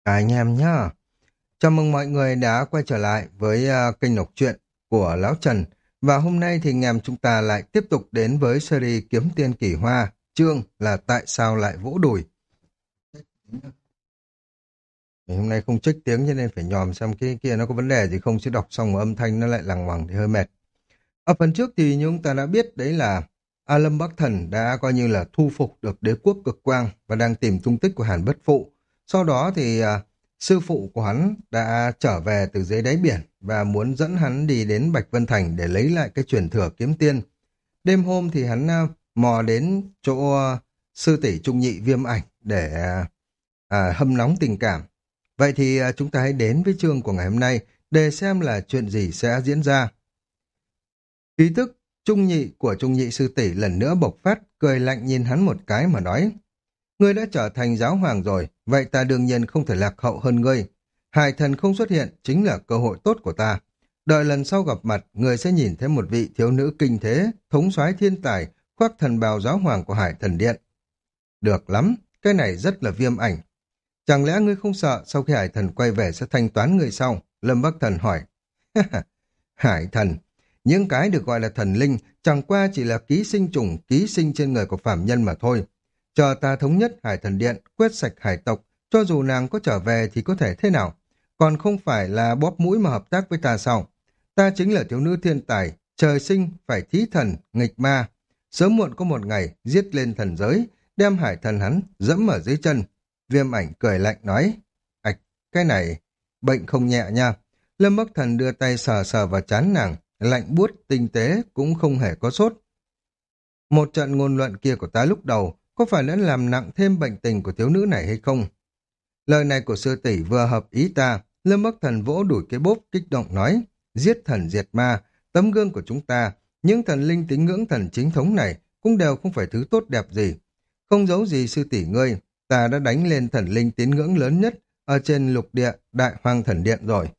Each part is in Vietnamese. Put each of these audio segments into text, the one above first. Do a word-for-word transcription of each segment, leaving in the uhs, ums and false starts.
À, anh em nhá. Chào mừng mọi người đã quay trở lại với ờ, kênh đọc truyện của Lão Trần. Và hôm nay thì anh em chúng ta lại tiếp tục đến với series Kiếm Tiên Kỳ Hoa, chương là Tại sao lại vỗ đùi. Ngày hôm nay không trích tiếng cho nên phải nhòm xem cái kia nó có vấn đề gì không, chứ đọc xong mà âm thanh nó lại lằng ngoằng thì hơi mệt. Ở phần trước thì như chúng ta đã biết đấy là A Lâm Bắc Thần đã coi như là thu phục được đế quốc cực quang và đang tìm tung tích của Hàn Bất Phụ. Sau đó thì à, sư phụ của hắn đã trở về từ dưới đáy biển và muốn dẫn hắn đi đến Bạch Vân Thành để lấy lại cái truyền thừa kiếm tiên. Đêm hôm thì hắn à, mò đến chỗ à, sư tỷ trung nhị Viêm Ảnh để à, à, hâm nóng tình cảm. Vậy thì à, chúng ta hãy đến với chương của ngày hôm nay để xem là chuyện gì sẽ diễn ra. Khí thức trung nhị của trung nhị sư tỷ lần nữa bộc phát, cười lạnh nhìn hắn một cái mà nói: Ngươi đã trở thành giáo hoàng rồi, vậy ta đương nhiên không thể lạc hậu hơn ngươi. Hải thần không xuất hiện chính là cơ hội tốt của ta. Đợi lần sau gặp mặt, ngươi sẽ nhìn thấy một vị thiếu nữ kinh thế, thống soái thiên tài, khoác thần bào giáo hoàng của Hải thần điện. Được lắm, cái này rất là Viêm Ảnh. Chẳng lẽ ngươi không sợ sau khi Hải thần quay về sẽ thanh toán ngươi sau? Lâm Bắc Thần hỏi. Hải thần, những cái được gọi là thần linh chẳng qua chỉ là ký sinh trùng ký sinh trên người của phạm nhân mà thôi. Chờ ta thống nhất Hải thần điện, quét sạch hải tộc, cho dù nàng có trở về thì có thể thế nào? Còn không phải là bóp mũi mà hợp tác với ta sao? Ta chính là thiếu nữ thiên tài, trời sinh phải thí thần, nghịch ma. Sớm muộn có một ngày giết lên thần giới, đem hải thần hắn dẫm ở dưới chân. Viêm Ảnh cười lạnh nói, ạch, cái này bệnh không nhẹ nha. Lâm Bắc Thần đưa tay sờ sờ vào trán nàng, lạnh buốt tinh tế cũng không hề có sốt. Một trận ngôn luận kia của ta lúc đầu có phải đã làm nặng thêm bệnh tình của thiếu nữ này hay không? Lời này của sư tỷ vừa hợp ý ta. Lâm Bắc Thần vỗ đùi cái bốp kích động nói, giết thần diệt ma, tấm gương của chúng ta, những thần linh tín ngưỡng thần chính thống này cũng đều không phải thứ tốt đẹp gì. Không giấu gì sư tỷ ngươi, ta đã đánh lên thần linh tín ngưỡng lớn nhất ở trên lục địa Đại Hoang Thần Điện rồi.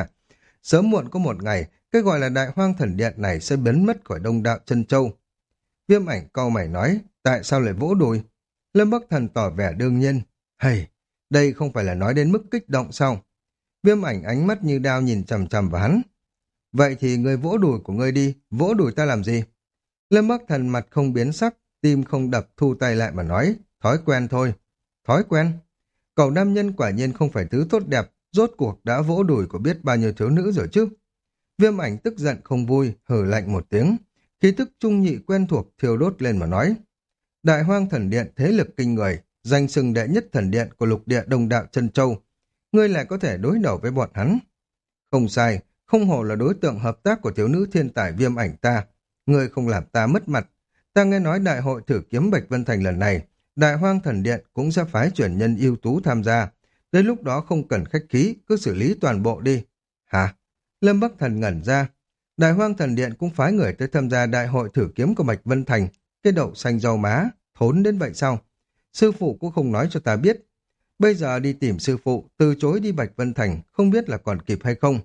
Sớm muộn có một ngày, cái gọi là Đại Hoang Thần Điện này sẽ biến mất khỏi Đông Đạo Chân Châu. Viêm Ảnh cau mày nói, tại sao lại vỗ đùi? Lâm Bắc Thần tỏ vẻ đương nhiên. Hầy, đây không phải là nói đến mức kích động sao? Viêm Ảnh ánh mắt như đao nhìn chằm chằm vào hắn. Vậy thì ngươi vỗ đùi của ngươi đi, vỗ đùi ta làm gì? Lâm Bắc Thần mặt không biến sắc, tim không đập, thu tay lại mà nói, thói quen thôi. Thói quen? Cậu nam nhân quả nhiên không phải thứ tốt đẹp, rốt cuộc đã vỗ đùi của biết bao nhiêu thiếu nữ rồi chứ. Viêm Ảnh tức giận không vui, hừ lạnh một tiếng. Khí tức trung nhị quen thuộc thiêu đốt lên mà nói. Đại Hoang Thần Điện thế lực kinh người, danh xưng đệ nhất thần điện của lục địa Đông Đạo Chân Châu. Ngươi lại có thể đối đầu với bọn hắn. Không sai, không hổ là đối tượng hợp tác của thiếu nữ thiên tài Viêm Ảnh ta. Ngươi không làm ta mất mặt. Ta nghe nói đại hội thử kiếm Bạch Vân Thành lần này, Đại Hoang Thần Điện cũng sẽ phái chuyển nhân ưu tú tham gia. Đến lúc đó không cần khách khí, cứ xử lý toàn bộ đi. Hả? Lâm Bắc Thần ngẩn ra. Đại Hoang Thần Điện cũng phái người tới tham gia đại hội thử kiếm của Bạch Vân Thành. Cái đậu xanh rau má, thốn đến vậy sao? Sư phụ cũng không nói cho ta biết. Bây giờ đi tìm sư phụ, từ chối đi Bạch Vân Thành, không biết là còn kịp hay không.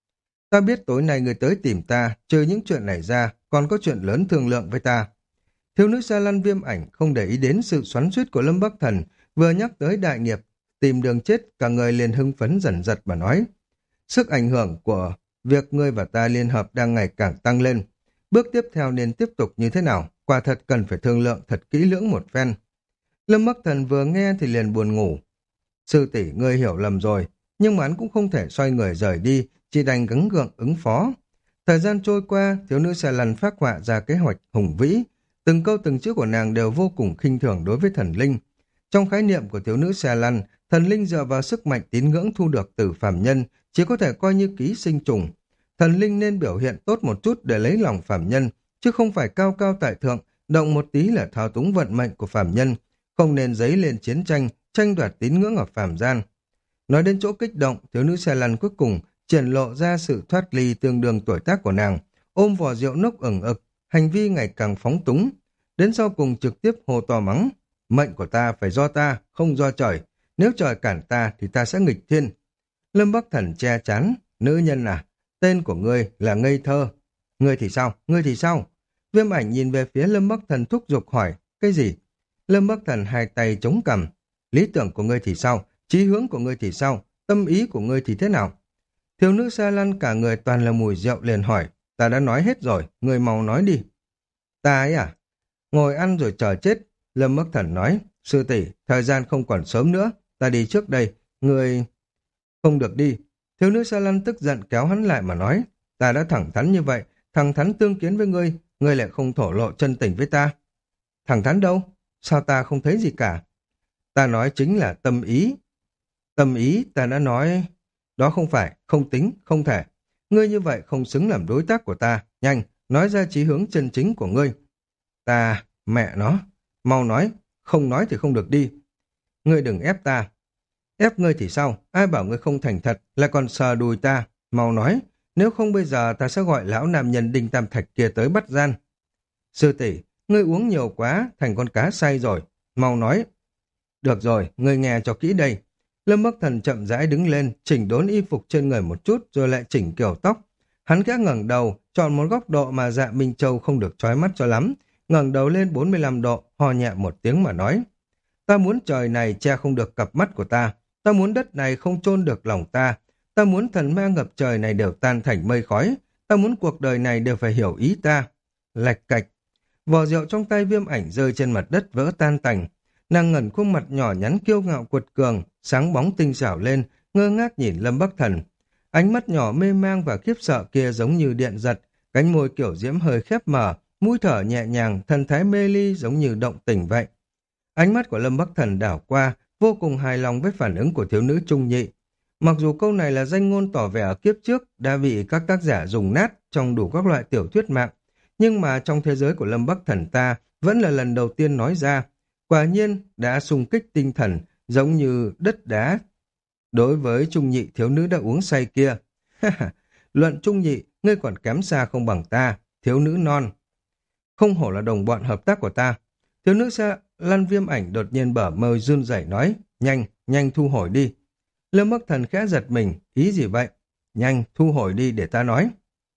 Ta biết tối nay người tới tìm ta, trừ những chuyện này ra, còn có chuyện lớn thương lượng với ta. Thiếu nữ Sa Lăn Viêm Ảnh không để ý đến sự xoắn xuýt của Lâm Bắc Thần, vừa nhắc tới đại nghiệp, tìm đường chết, cả người liền hưng phấn dần dật mà nói. Sức ảnh hưởng của việc ngươi và ta liên hợp đang ngày càng tăng lên. Bước tiếp theo nên tiếp tục như thế nào? Quả thật cần phải thương lượng thật kỹ lưỡng một phen. Lâm Bắc Thần vừa nghe thì liền buồn ngủ. Sư tỷ ngươi hiểu lầm rồi, nhưng mà hắn cũng không thể xoay người rời đi, chỉ đành gắng gượng ứng phó. Thời gian trôi qua, thiếu nữ Sa Lăn phác họa ra kế hoạch hùng vĩ. Từng câu từng chữ của nàng đều vô cùng khinh thường đối với thần linh. Trong khái niệm của thiếu nữ Sa Lăn, thần linh dựa vào sức mạnh tín ngưỡng thu được từ phàm nhân, chỉ có thể coi như ký sinh trùng. Thần linh nên biểu hiện tốt một chút để lấy lòng phàm nhân, chứ không phải cao cao tại thượng, động một tí là thao túng vận mệnh của phàm nhân, không nên dấy lên chiến tranh, tranh đoạt tín ngưỡng ở phàm gian. Nói đến chỗ kích động, thiếu nữ Sa Lăn cuối cùng triển lộ ra sự thoát ly tương đương tuổi tác của nàng, ôm vò rượu nốc ửng ực, hành vi ngày càng phóng túng. Đến sau cùng trực tiếp hô to mắng, mệnh của ta phải do ta, không do trời. Nếu trời cản ta thì ta sẽ nghịch thiên. Lâm Bắc Thần che chắn, nữ nhân à, tên của ngươi là ngây thơ. Ngươi thì sao, ngươi thì sao? Viêm Ảnh nhìn về phía Lâm Bắc Thần thúc giục hỏi, cái gì? Lâm Bắc Thần hai tay chống cằm, lý tưởng của ngươi thì sao? Chí hướng của ngươi thì sao? Tâm ý của ngươi thì thế nào? Thiếu nữ Sa Lăn cả người toàn là mùi rượu liền hỏi, ta đã nói hết rồi, ngươi mau nói đi. Ta ấy à? Ngồi ăn rồi chờ chết. Lâm Bắc Thần nói, sư tỷ, thời gian không còn sớm nữa, ta đi trước đây, ngươi... Không được đi. Thiếu nữ Sa Lăn tức giận kéo hắn lại mà nói, ta đã thẳng thắn như vậy, thẳng thắn tương kiến với ngươi, ngươi lại không thổ lộ chân tình với ta. Thẳng thắn đâu? Sao ta không thấy gì cả? Ta nói chính là tâm ý. Tâm ý ta đã nói... Đó không phải, không tính, không thể. Ngươi như vậy không xứng làm đối tác của ta. Nhanh, nói ra chí hướng chân chính của ngươi. Ta, mẹ nó. Mau nói, không nói thì không được đi. Ngươi đừng ép ta. Ép ngươi thì sao? Ai bảo ngươi không thành thật, lại còn sờ đùi ta. Mau nói, nếu không bây giờ ta sẽ gọi lão nam nhân Đinh Tam Thạch kia tới bắt gian. Sư tỷ, ngươi uống nhiều quá, thành con cá say rồi. Mau nói. Được rồi, ngươi nghe cho kỹ đây. Lâm Bắc Thần chậm rãi đứng lên, chỉnh đốn y phục trên người một chút, rồi lại chỉnh kiểu tóc. Hắn khẽ ngẩng đầu, chọn một góc độ mà Dạ Minh Châu không được chói mắt cho lắm, ngẩng đầu lên bốn mươi lăm độ, ho nhẹ một tiếng mà nói. Ta muốn trời này che không được cặp mắt của ta, ta muốn đất này không chôn được lòng ta, ta muốn thần ma ngập trời này đều tan thành mây khói, ta muốn cuộc đời này đều phải hiểu ý ta. Lạch cạch, vò rượu trong tay Viêm Ảnh rơi trên mặt đất vỡ tan tành. Nàng ngẩn khuôn mặt nhỏ nhắn kiêu ngạo cuột cường, sáng bóng tinh xảo lên, ngơ ngác nhìn Lâm Bắc Thần. Ánh mắt nhỏ mê mang và khiếp sợ kia giống như điện giật, cánh môi kiểu diễm hơi khép mở, mũi thở nhẹ nhàng, thần thái mê ly giống như động tình vậy. Ánh mắt của Lâm Bắc Thần đảo qua, vô cùng hài lòng với phản ứng của thiếu nữ trung nhị. Mặc dù câu này là danh ngôn tỏ vẻ ở kiếp trước đã bị các tác giả dùng nát trong đủ các loại tiểu thuyết mạng, nhưng mà trong thế giới của Lâm Bắc Thần ta vẫn là lần đầu tiên nói ra. Quả nhiên đã xung kích tinh thần giống như đất đá đối với trung nhị thiếu nữ đã uống say kia. Luận trung nhị, ngươi còn kém xa không bằng ta, thiếu nữ non. Không hổ là đồng bọn hợp tác của ta. Thiếu nữ Sa Lăn Viêm Ảnh đột nhiên bở môi run rẩy nói, nhanh, nhanh thu hồi đi. Lâm Bắc Thần khẽ giật mình, ý gì vậy? Nhanh, thu hồi đi để ta nói.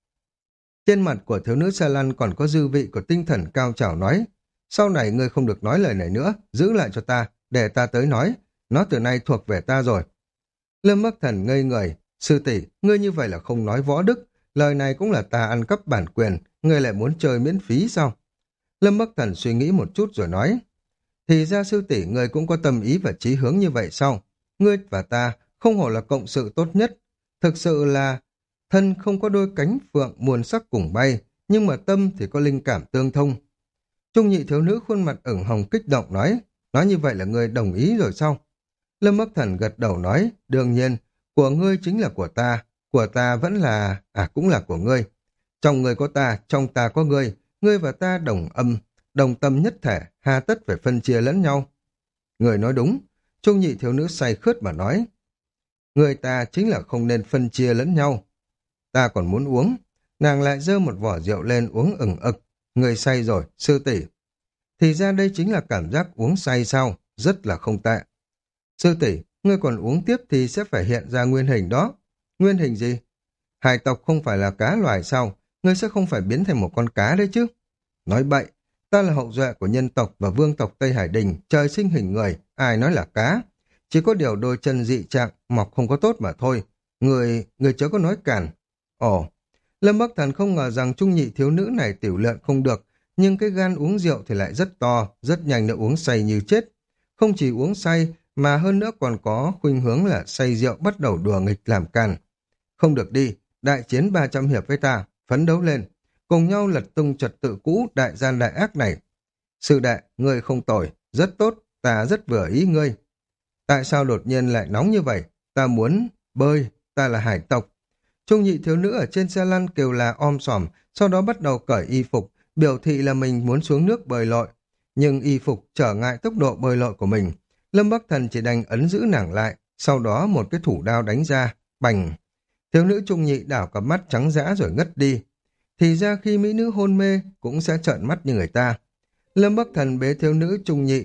Trên mặt của thiếu nữ Sa Lăn còn có dư vị của tinh thần cao trào nói, sau này ngươi không được nói lời này nữa, giữ lại cho ta, để ta tới nói, nó từ nay thuộc về ta rồi. Lâm Bắc Thần ngây người, sư tỷ, ngươi như vậy là không nói võ đức, lời này cũng là ta ăn cắp bản quyền, ngươi lại muốn chơi miễn phí sao? Lâm Bắc Thần suy nghĩ một chút rồi nói, thì ra sư tỷ ngươi cũng có tâm ý và chí hướng như vậy sao? Ngươi và ta không hổ là cộng sự tốt nhất, thực sự là thân không có đôi cánh phượng muôn sắc cùng bay, nhưng mà tâm thì có linh cảm tương thông. Trung nhị thiếu nữ khuôn mặt ửng hồng kích động nói, nói như vậy là ngươi đồng ý rồi sao? Lâm Bắc Thần gật đầu nói, đương nhiên, của ngươi chính là của ta, của ta vẫn là, à cũng là của ngươi. Trong ngươi có ta, trong ta có ngươi, ngươi và ta đồng âm, đồng tâm nhất thể, hà tất phải phân chia lẫn nhau. Ngươi nói đúng, Trung nhị thiếu nữ say khướt mà nói, người ta chính là không nên phân chia lẫn nhau. Ta còn muốn uống, nàng lại giơ một vỏ rượu lên uống ửng ực. Người say rồi, sư tỷ. Thì ra đây chính là cảm giác uống say sao, rất là không tệ. Sư tỷ, ngươi còn uống tiếp thì sẽ phải hiện ra nguyên hình đó. Nguyên hình gì? Hải tộc không phải là cá loài sao, ngươi sẽ không phải biến thành một con cá đấy chứ. Nói bậy, ta là hậu duệ của nhân tộc và vương tộc Tây Hải Đình, trời sinh hình người, ai nói là cá. Chỉ có điều đôi chân dị trạng, mọc không có tốt mà thôi. Người, người chớ có nói cản. Ồ, Lâm Bắc Thần không ngờ rằng trung nhị thiếu nữ này tiểu luyện không được, nhưng cái gan uống rượu thì lại rất to, rất nhanh đã uống say như chết. Không chỉ uống say, mà hơn nữa còn có khuynh hướng là say rượu bắt đầu đùa nghịch làm càn. Không được đi, đại chiến ba trăm hiệp với ta, phấn đấu lên, cùng nhau lật tung trật tự cũ đại gian đại ác này. Sư đệ, ngươi không tồi, rất tốt, ta rất vừa ý ngươi. Tại sao đột nhiên lại nóng như vậy? Ta muốn bơi, ta là hải tộc. Trung nhị thiếu nữ ở trên xe lăn kêu là om sòm, sau đó bắt đầu cởi y phục, biểu thị là mình muốn xuống nước bơi lội. Nhưng y phục trở ngại tốc độ bơi lội của mình. Lâm Bắc Thần chỉ đành ấn giữ nàng lại, sau đó một cái thủ đao đánh ra, bành. Thiếu nữ trung nhị đảo cặp mắt trắng dã rồi ngất đi. Thì ra khi mỹ nữ hôn mê cũng sẽ trợn mắt như người ta. Lâm Bắc Thần bế thiếu nữ trung nhị.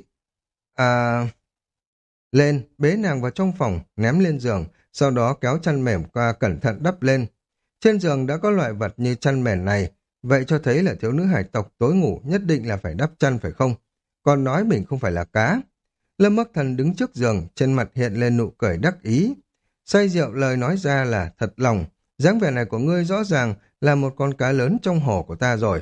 À... lên, bế nàng vào trong phòng, ném lên giường, sau đó kéo chăn mềm qua cẩn thận đắp lên. Trên giường đã có loại vật như chăn mền này, vậy cho thấy là thiếu nữ hải tộc tối ngủ nhất định là phải đắp chăn phải không? Còn nói mình không phải là cá. Lâm Bắc Thần đứng trước giường, trên mặt hiện lên nụ cười đắc ý. Say rượu lời nói ra là thật lòng, dáng vẻ này của ngươi rõ ràng là một con cá lớn trong hồ của ta rồi.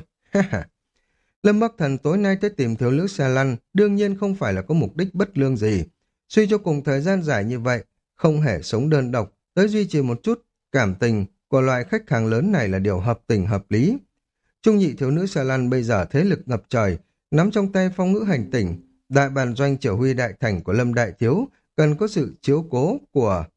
Lâm Bắc Thần tối nay tới tìm thiếu nữ xe lăn, đương nhiên không phải là có mục đích bất lương gì. Suy cho cùng thời gian dài như vậy, không hề sống đơn độc, tới duy trì một chút cảm tình của loại khách hàng lớn này là điều hợp tình hợp lý. Trung nhị thiếu nữ xe lăn bây giờ thế lực ngập trời, nắm trong tay phong ngữ hành tỉnh, đại bản doanh chỉ huy đại thành của Lâm Đại Thiếu cần có sự chiếu cố của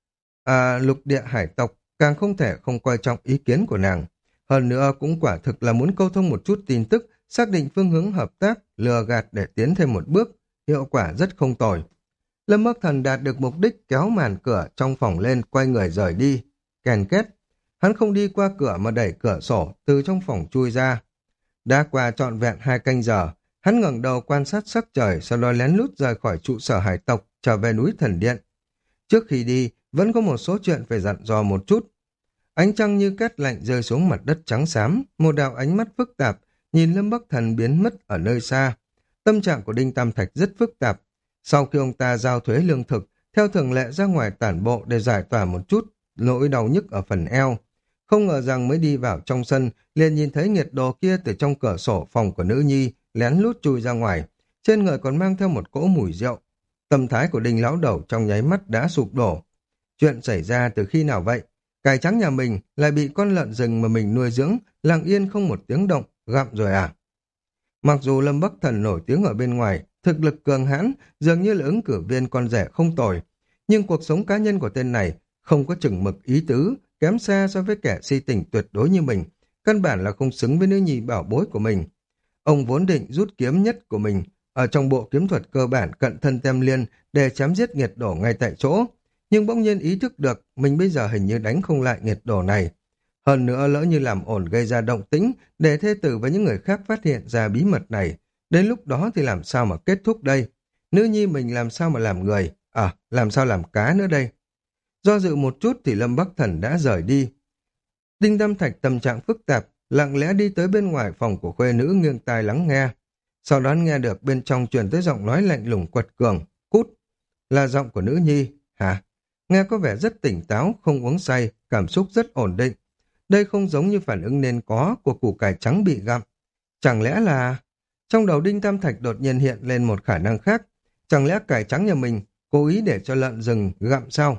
à, lục địa hải tộc, càng không thể không coi trọng ý kiến của nàng. Hơn nữa cũng quả thực là muốn câu thông một chút tin tức, xác định phương hướng hợp tác, lừa gạt để tiến thêm một bước, hiệu quả rất không tồi. Lâm Bắc Thần đạt được mục đích kéo màn cửa trong phòng lên, quay người rời đi. Kèn két, hắn không đi qua cửa mà đẩy cửa sổ từ trong phòng chui ra. Đã qua trọn vẹn hai canh giờ, hắn ngẩng đầu quan sát sắc trời, sau đó lén lút rời khỏi trụ sở hải tộc, trở về núi Thần Điện. Trước khi đi, vẫn có một số chuyện phải dặn dò một chút. Ánh trăng như cát lạnh rơi xuống mặt đất trắng xám, một đạo ánh mắt phức tạp, nhìn Lâm Bắc Thần biến mất ở nơi xa. Tâm trạng của Đinh Tam Thạch rất phức tạp. Sau khi ông ta giao thuế lương thực, theo thường lệ ra ngoài tản bộ để giải tỏa một chút nỗi đau nhức ở phần eo. Không ngờ rằng mới đi vào trong sân, liền nhìn thấy nghiệt đồ kia từ trong cửa sổ phòng của nữ nhi, lén lút chui ra ngoài. Trên người còn mang theo một cỗ mùi rượu. Tâm thái của Đinh lão đầu trong nháy mắt đã sụp đổ. Chuyện xảy ra từ khi nào vậy? Cải trắng nhà mình lại bị con lợn rừng mà mình nuôi dưỡng, lặng yên không một tiếng động, gặm rồi à? Mặc dù Lâm Bắc Thần nổi tiếng ở bên ngoài, thực lực cường hãn, dường như là ứng cử viên con rẻ không tồi. Nhưng cuộc sống cá nhân của tên này không có chừng mực ý tứ, kém xa so với kẻ si tình tuyệt đối như mình, căn bản là không xứng với nữ nhi bảo bối của mình. Ông vốn định rút kiếm nhất của mình ở trong bộ kiếm thuật cơ bản cận thân tem liên để chém giết nghiệt đổ ngay tại chỗ, nhưng bỗng nhiên ý thức được mình bây giờ hình như đánh không lại nghiệt đổ này. Hơn nữa lỡ như làm ổn gây ra động tĩnh để thê tử và những người khác phát hiện ra bí mật này, đến lúc đó thì làm sao mà kết thúc đây? Nữ nhi mình làm sao mà làm người? À, làm sao làm cá nữa đây? Do dự một chút thì Lâm Bắc Thần đã rời đi. Đinh Tam Thạch tâm trạng phức tạp, lặng lẽ đi tới bên ngoài phòng của khuê nữ nghiêng tai lắng nghe. Sau đó nghe được bên trong truyền tới giọng nói lạnh lùng quật cường, cút. Là giọng của nữ nhi, hả? Nghe có vẻ rất tỉnh táo, không uống say, cảm xúc rất ổn định. Đây không giống như phản ứng nên có của củ cải trắng bị gặm. Chẳng lẽ là... Trong đầu Đinh Tam Thạch đột nhiên hiện lên một khả năng khác. Chẳng lẽ cải trắng nhà mình cố ý để cho lợn rừng gặm sao?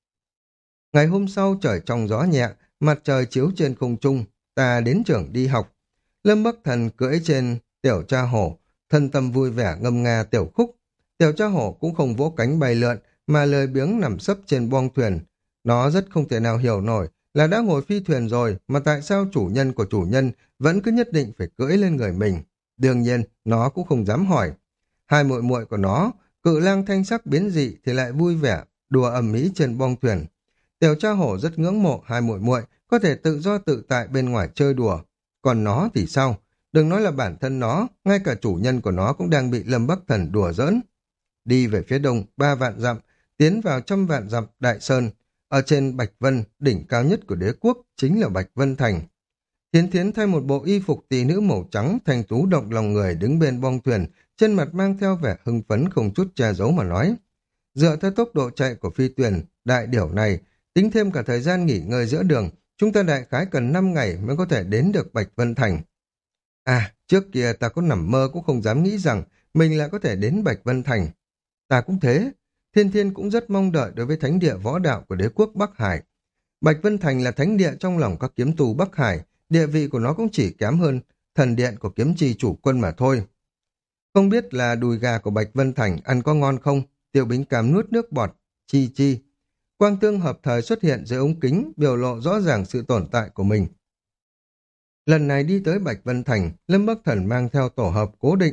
Ngày hôm sau trời trong gió nhẹ, mặt trời chiếu trên không trung, ta đến trường đi học. Lâm Bắc Thần cưỡi trên tiểu cha hổ, thân tâm vui vẻ ngâm nga tiểu khúc. Tiểu cha hổ cũng không vỗ cánh bay lượn, mà lười biếng nằm sấp trên boong thuyền. Nó rất không thể nào hiểu nổi là đã ngồi phi thuyền rồi mà tại sao chủ nhân của chủ nhân vẫn cứ nhất định phải cưỡi lên người mình. Đương nhiên, nó cũng không dám hỏi. Hai muội muội của nó, cự lang thanh sắc biến dị thì lại vui vẻ, đùa ầm ĩ trên boong thuyền. Tiểu cha hổ rất ngưỡng mộ hai muội muội có thể tự do tự tại bên ngoài chơi đùa. Còn nó thì sao? Đừng nói là bản thân nó, ngay cả chủ nhân của nó cũng đang bị Lâm Bắc Thần đùa giỡn. Đi về phía đông ba vạn dặm, tiến vào trăm vạn dặm Đại Sơn. Ở trên Bạch Vân, đỉnh cao nhất của đế quốc chính là Bạch Vân Thành. Thiến Thiến thay một bộ y phục tỷ nữ màu trắng, thanh tú động lòng người đứng bên boong thuyền, trên mặt mang theo vẻ hưng phấn không chút che giấu mà nói. Dựa theo tốc độ chạy của phi thuyền đại điểu này, tính thêm cả thời gian nghỉ ngơi giữa đường, chúng ta đại khái cần năm ngày mới có thể đến được Bạch Vân Thành. À, trước kia ta có nằm mơ cũng không dám nghĩ rằng mình lại có thể đến Bạch Vân Thành. Ta cũng thế, Thiên Thiên cũng rất mong đợi đối với thánh địa võ đạo của đế quốc Bắc Hải. Bạch Vân Thành là thánh địa trong lòng các kiếm tù Bắc Hải, địa vị của nó cũng chỉ kém hơn thần điện của kiếm trì chủ quân mà thôi. Không biết là đùi gà của Bạch Vân Thành ăn có ngon không? Tiêu Bính Cam nuốt nước bọt, chi chi. Quang tương hợp thời xuất hiện dưới ống kính, biểu lộ rõ ràng sự tồn tại của mình. Lần này đi tới Bạch Vân Thành, Lâm Bắc Thần mang theo tổ hợp cố định.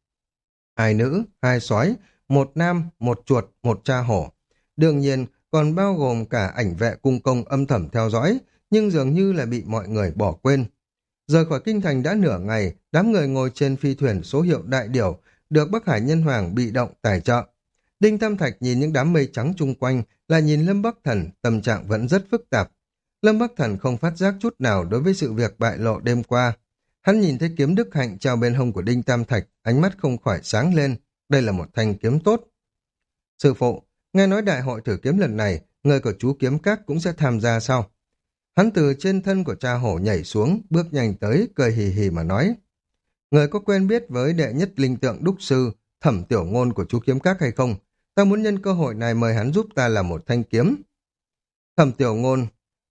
Hai nữ, hai sói, một nam, một chuột, một cha hổ. Đương nhiên, còn bao gồm cả ảnh vệ cung công âm thầm theo dõi, nhưng dường như là bị mọi người bỏ quên. Rời khỏi kinh thành đã nửa ngày, đám người ngồi trên phi thuyền số hiệu đại điểu, được Bắc Hải Nhân Hoàng bị động tài trợ. Đinh Tam Thạch nhìn những đám mây trắng chung quanh, là nhìn Lâm Bắc Thần, tâm trạng vẫn rất phức tạp. Lâm Bắc Thần không phát giác chút nào đối với sự việc bại lộ đêm qua. Hắn nhìn thấy kiếm đức hạnh treo bên hông của Đinh Tam Thạch, ánh mắt không khỏi sáng lên. Đây là một thanh kiếm tốt. Sư phụ, nghe nói đại hội thử kiếm lần này, người của chú kiếm các cũng sẽ tham gia sao? Hắn từ trên thân của cha hổ nhảy xuống, bước nhanh tới, cười hì hì mà nói. Người có quen biết với đệ nhất linh tượng đúc sư, thẩm tiểu ngôn của chú kiếm các hay không? Ta muốn nhân cơ hội này mời hắn giúp ta làm một thanh kiếm. Thẩm tiểu ngôn,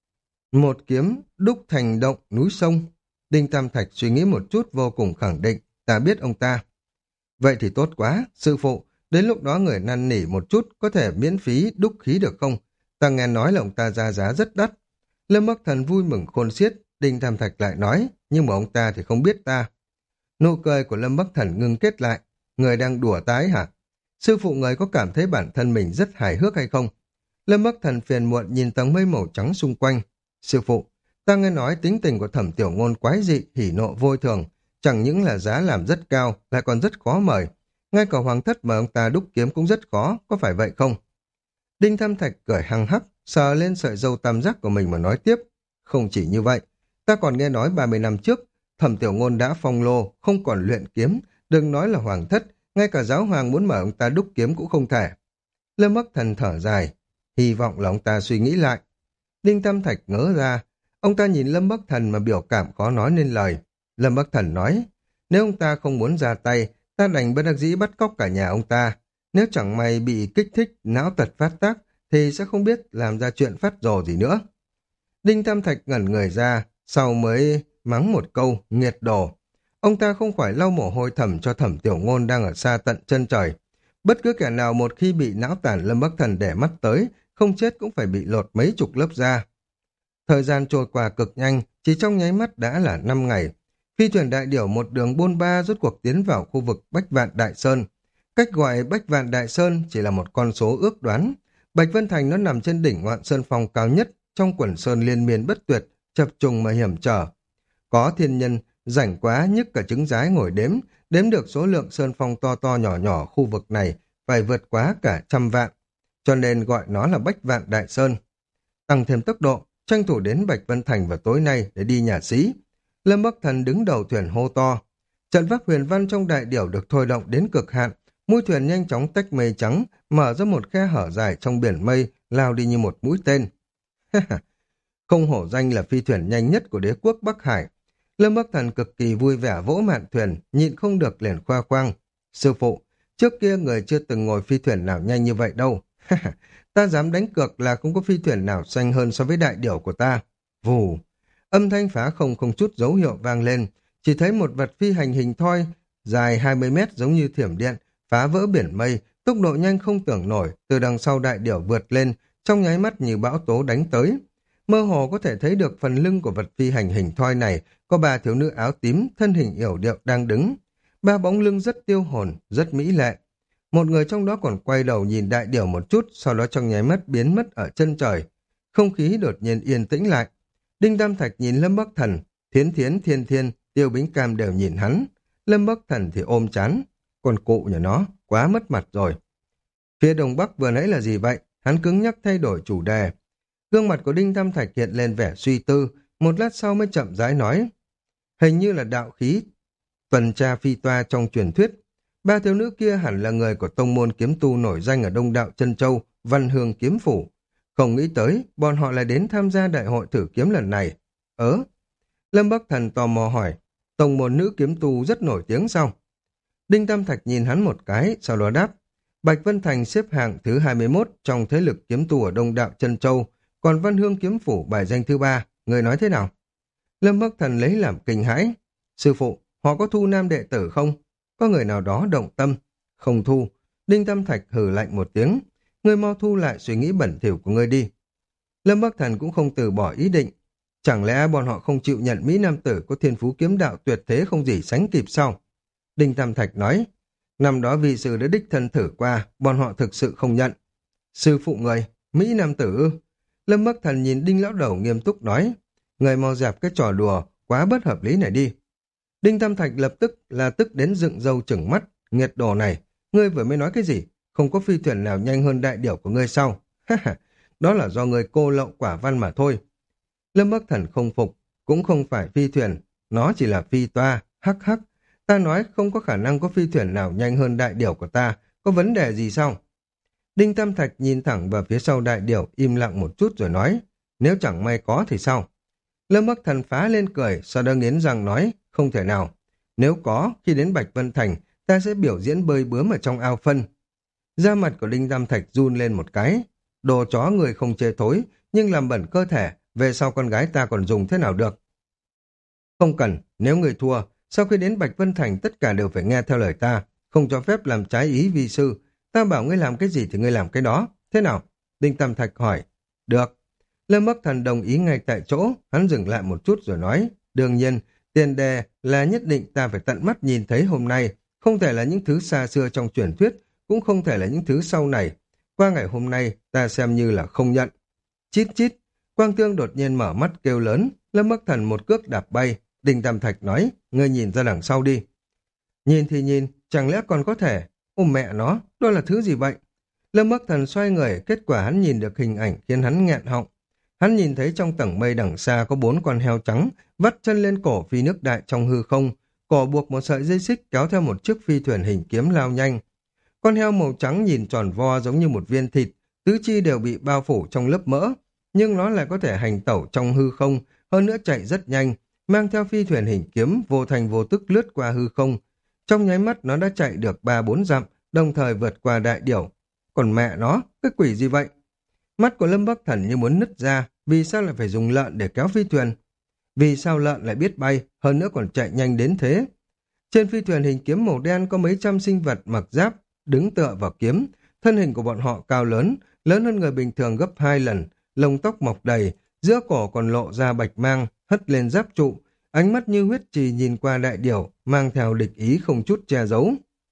một kiếm đúc thành động núi sông. Đinh Tam Thạch suy nghĩ một chút vô cùng khẳng định, ta biết ông ta. Vậy thì tốt quá, sư phụ, đến lúc đó người năn nỉ một chút có thể miễn phí đúc khí được không? Ta nghe nói là ông ta ra giá rất đắt. Lâm Bắc Thần vui mừng khôn xiết, Đinh Tam Thạch lại nói, nhưng mà ông ta thì không biết ta. Nụ cười của Lâm Bắc Thần ngưng kết lại, người đang đùa tái hả? Sư phụ người có cảm thấy bản thân mình rất hài hước hay không? Lâm Bắc Thần phiền muộn nhìn tầng mây màu trắng xung quanh. Sư phụ, ta nghe nói tính tình của thẩm tiểu ngôn quái dị, hỉ nộ vô thường, chẳng những là giá làm rất cao, lại còn rất khó mời. Ngay cả hoàng thất mà ông ta đúc kiếm cũng rất khó, có phải vậy không? Đinh Tam Thạch cười hăng hắc, sờ lên sợi râu tam giác của mình mà nói tiếp. Không chỉ như vậy, ta còn nghe nói ba mươi năm trước, thẩm tiểu ngôn đã phong lô, không còn luyện kiếm, đừng nói là hoàng thất, ngay cả giáo hoàng muốn mở ông ta đúc kiếm cũng không thể. Lâm Bắc Thần thở dài, hy vọng là ông ta suy nghĩ lại. Đinh Tam Thạch ngỡ ra, ông ta nhìn Lâm Bắc Thần mà biểu cảm khó nói nên lời. Lâm Bắc Thần nói, nếu ông ta không muốn ra tay, ta đành bất đắc dĩ bắt cóc cả nhà ông ta. Nếu chẳng may bị kích thích, não tật phát tác, thì sẽ không biết làm ra chuyện phát rồ gì nữa. Đinh Tam Thạch ngẩn người ra, sau mới mắng một câu, nghiệt đồ. Ông ta không phải lau mồ hôi thầm cho thẩm tiểu ngôn đang ở xa tận chân trời. Bất cứ kẻ nào một khi bị não tàn Lâm Bắc Thần để mắt tới, không chết cũng phải bị lột mấy chục lớp da. Thời gian trôi qua cực nhanh, chỉ trong nháy mắt đã là năm ngày. Phi thuyền đại điểu một đường bôn ba rốt cuộc tiến vào khu vực Bách Vạn Đại Sơn. Cách gọi Bách Vạn Đại Sơn chỉ là một con số ước đoán. Bạch Vân Thành nó nằm trên đỉnh ngọn sơn phong cao nhất, trong quần sơn liên miên bất tuyệt, chập trùng mà hiểm trở. Có thiên nhân, rảnh quá nhức cả trứng rái ngồi đếm, đếm được số lượng sơn phong to to nhỏ nhỏ khu vực này phải vượt quá cả trăm vạn. Cho nên gọi nó là Bách Vạn Đại Sơn. Tăng thêm tốc độ, tranh thủ đến Bạch Vân Thành vào tối nay để đi nhà sĩ. Lâm Bắc Thần đứng đầu thuyền hô to. Trận pháp huyền văn trong đại điểu được thôi động đến cực hạn, mũi thuyền nhanh chóng tách mây trắng, mở ra một khe hở dài trong biển mây, lao đi như một mũi tên. Không hổ danh là phi thuyền nhanh nhất của đế quốc Bắc Hải. Lâm Bắc Thần cực kỳ vui vẻ vỗ mạn thuyền, nhịn không được liền khoa khoang. Sư phụ, trước kia người chưa từng ngồi phi thuyền nào nhanh như vậy đâu. Ta dám đánh cược là không có phi thuyền nào xanh hơn so với đại điểu của ta. Vù! Âm thanh phá không không chút dấu hiệu vang lên, chỉ thấy một vật phi hành hình thoi, dài hai mươi mét giống như thiểm điện, phá vỡ biển mây, tốc độ nhanh không tưởng nổi, từ đằng sau đại điểu vượt lên, trong nháy mắt như bão tố đánh tới. Mơ hồ có thể thấy được phần lưng của vật phi hành hình thoi này, có ba thiếu nữ áo tím, thân hình yểu điệu đang đứng. Ba bóng lưng rất tiêu hồn, rất mỹ lệ. Một người trong đó còn quay đầu nhìn đại điểu một chút, sau đó trong nháy mắt biến mất ở chân trời. Không khí đột nhiên yên tĩnh lại. Đinh Tam Thạch nhìn Lâm Bắc Thần, Thiến Thiến, Thiên Thiên, Tiêu Bính Cam đều nhìn hắn. Lâm Bắc Thần thì ôm chán. Con cụ nhà nó, quá mất mặt rồi. Phía đông bắc vừa nãy là gì vậy? Hắn cứng nhắc thay đổi chủ đề. Gương mặt của Đinh Tam Thạch hiện lên vẻ suy tư, một lát sau mới chậm rãi nói. Hình như là đạo khí, tuần tra phi toa trong truyền thuyết. Ba thiếu nữ kia hẳn là người của tông môn kiếm tu nổi danh ở Đông Đạo Chân Châu, Văn Hương Kiếm Phủ. Không nghĩ tới, bọn họ lại đến tham gia đại hội thử kiếm lần này. Ớ? Lâm Bắc Thần tò mò hỏi, tông môn nữ kiếm tu rất nổi tiếng sao? Đinh Tam Thạch nhìn hắn một cái, sau đó đáp. Bạch Vân Thành xếp hạng thứ hai mươi mốt trong thế lực kiếm tu ở Đông Đạo Chân Châu, còn Văn Hương Kiếm Phủ bài danh thứ ba, người nói thế nào? Lâm Bắc Thần lấy làm kinh hãi. Sư phụ, họ có thu nam đệ tử không? Có người nào đó động tâm? Không thu. Đinh Tam Thạch hừ lạnh một tiếng. Ngươi mau thu lại suy nghĩ bẩn thỉu của ngươi đi. Lâm Bắc Thần cũng không từ bỏ ý định. Chẳng lẽ bọn họ không chịu nhận Mỹ Nam Tử có thiên phú kiếm đạo tuyệt thế không gì sánh kịp sao? Đinh Tam Thạch nói. Năm đó vị sư đã đích thân thử qua, bọn họ thực sự không nhận. Sư phụ người, Mỹ Nam Tử ư? Lâm Bắc Thần nhìn Đinh Lão Đầu nghiêm túc nói. Người mau dẹp cái trò đùa, quá bất hợp lý này đi. Đinh Tam Thạch lập tức là tức đến dựng râu chừng mắt. Nghiệt đồ này, ngươi vừa mới nói cái gì? Không có phi thuyền nào nhanh hơn đại điểu của ngươi sao? Đó là do người cô lậu quả văn mà thôi. Lâm Bắc Thần không phục, cũng không phải phi thuyền, nó chỉ là phi toa, hắc hắc. Ta nói không có khả năng có phi thuyền nào nhanh hơn đại điểu của ta, có vấn đề gì sao? Đinh Tam Thạch nhìn thẳng vào phía sau đại điểu, im lặng một chút rồi nói, nếu chẳng may có thì sao? Lâm Bắc Thần phá lên cười, sau đó nghiến răng nói, không thể nào. Nếu có, khi đến Bạch Vân Thành, ta sẽ biểu diễn bơi bướm ở trong ao phân. Da mặt của Đinh Tam Thạch run lên một cái. Đồ chó người không chê thối, nhưng làm bẩn cơ thể, về sau con gái ta còn dùng thế nào được? Không cần, nếu người thua, sau khi đến Bạch Vân Thành tất cả đều phải nghe theo lời ta, không cho phép làm trái ý vi sư. Ta bảo ngươi làm cái gì thì ngươi làm cái đó. Thế nào? Đinh Tam Thạch hỏi. Được. Lâm Bắc Thần đồng ý ngay tại chỗ, hắn dừng lại một chút rồi nói. Đương nhiên, tiền đề là nhất định ta phải tận mắt nhìn thấy hôm nay, không thể là những thứ xa xưa trong truyền thuyết, cũng không thể là những thứ sau này. Qua ngày hôm nay, ta xem như là không nhận. Chít chít, Quang Tương đột nhiên mở mắt kêu lớn, Lâm Bắc Thần một cước đạp bay. Đinh Tam Thạch nói, ngươi nhìn ra đằng sau đi. Nhìn thì nhìn, chẳng lẽ còn có thể? Ôm mẹ nó, đó là thứ gì vậy? Lâm Bắc Thần xoay người, kết quả hắn nhìn được hình ảnh khiến hắn nghẹn họng. Hắn nhìn thấy trong tầng mây đằng xa có bốn con heo trắng, vắt chân lên cổ phi nước đại trong hư không, cổ buộc một sợi dây xích kéo theo một chiếc phi thuyền hình kiếm lao nhanh. Con heo màu trắng nhìn tròn vo giống như một viên thịt, tứ chi đều bị bao phủ trong lớp mỡ, nhưng nó lại có thể hành tẩu trong hư không, hơn nữa chạy rất nhanh, mang theo phi thuyền hình kiếm vô thành vô tức lướt qua hư không. Trong nháy mắt nó đã chạy được ba bốn dặm, đồng thời vượt qua đại điểu. Còn mẹ nó, cái quỷ gì vậy? Mắt của Lâm Bắc Thần như muốn nứt ra, vì sao lại phải dùng lợn để kéo phi thuyền? Vì sao lợn lại biết bay, hơn nữa còn chạy nhanh đến thế? Trên phi thuyền hình kiếm màu đen có mấy trăm sinh vật mặc giáp, đứng tựa vào kiếm, thân hình của bọn họ cao lớn, lớn hơn người bình thường gấp hai lần, lông tóc mọc đầy, giữa cổ còn lộ ra bạch mang, hất lên giáp trụ, ánh mắt như huyết trì nhìn qua đại điểu, mang theo địch ý không chút che giấu.